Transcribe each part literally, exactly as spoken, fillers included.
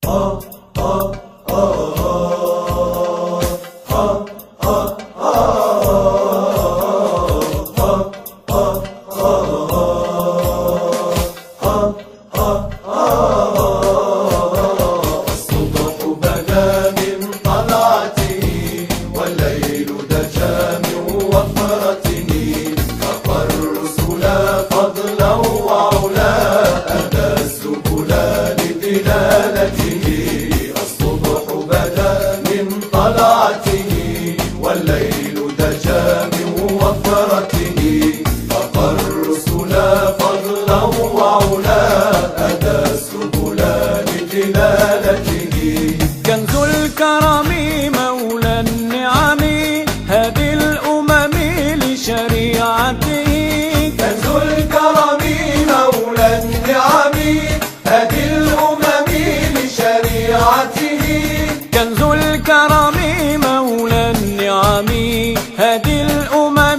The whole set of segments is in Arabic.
والليل دجى من وفرته فقى الرسل فضلا وعلا أدى السبل لدلالته. كنز الكرم مولى النعم هدي الأمم لشريعته. كنز الكرم مولى النعم هدي الأمم لشريعته. كنز الكرم مولى النعم هدي الأمم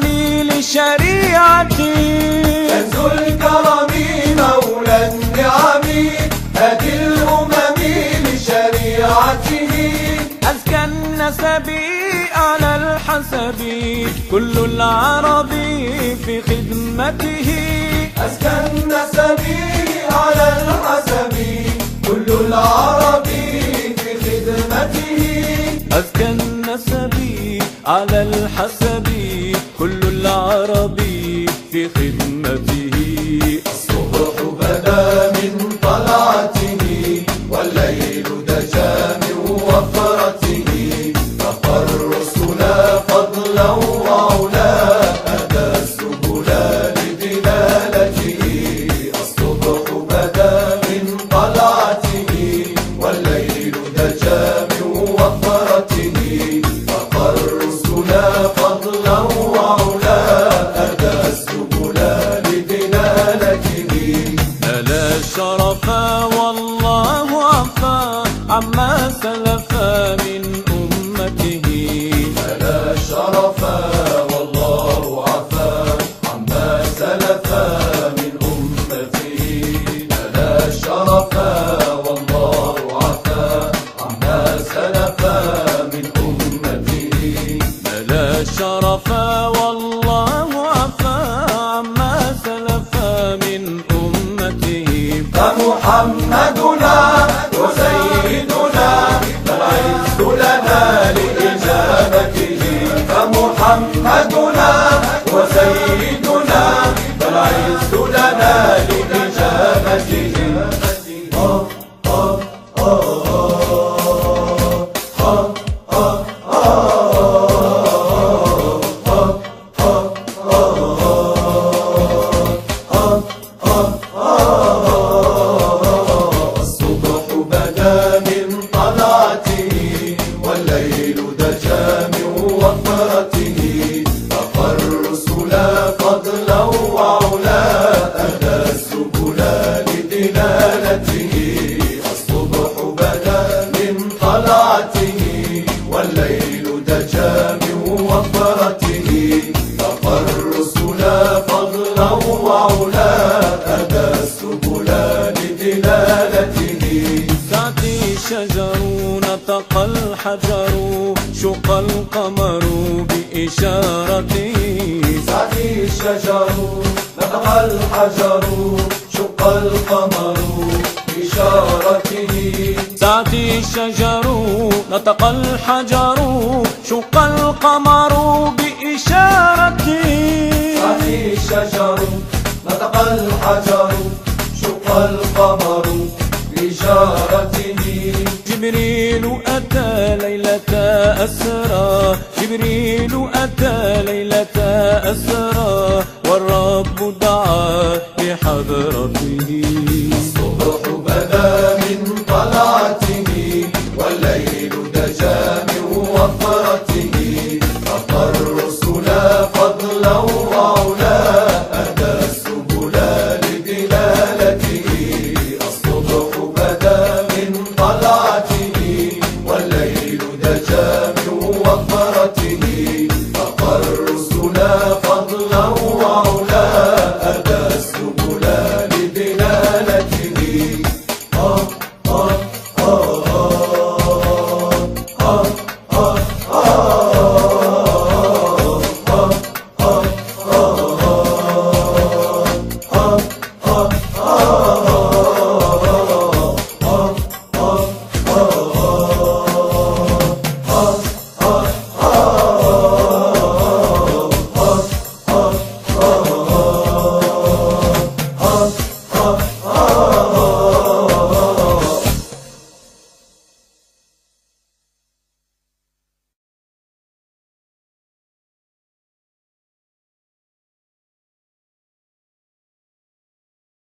لشريعته. كنز الكرم مولى النعم هدي الأمم لشريعته. أزكى النسب على الحسب كل العرب في خدمته. أزكى النسب على الحسب كل العرب في خدمته. أزكى النسب على الحسب كل العرب في خدمته. الصبح بدا من طلعته والليل دجى من وفرته فقى الرسل فضلا وعلا أدى السبل لدلالته. الصبح بدا من طلعته والليل دجى من وفرته فقى الرسل فضلا وعلا أدى السبل لدلالته. ألا الشرف والله عفا عما سلف من أمته. ألا الشرف والله عفا عما سلف من أمته. ألا الشرف والله عفا عما سلف من أمته. ألا الشرف والله عفا عما سلف من أمته. فمحمدنا وسيدنا فالعز لنا لإجابته. فمحمدنا وسيدنا فالعز لنا لإجابته. والليل دجى من وفرته فقى الرسل فضلا وعلا أدى السبل لدلالته. الصبح بدا من طلعته والليل دجى من وفرته فقى الرسل فضلا وعلا أدى السبل لدلالته. سعتي الشجر نطق الحجر شق القمر بإشارته. سعتي الشجر نطق الحجر شق القمر بإشارته. سعتي الشجر نطق الحجر شق القمر بإشارته. سعتي الشجر نطق الحجر شق القمر بإشارته. جبريل أتى ليلة أسرى جبريل أتى ليلة أسرى والرب دعا بحضرته. الصبح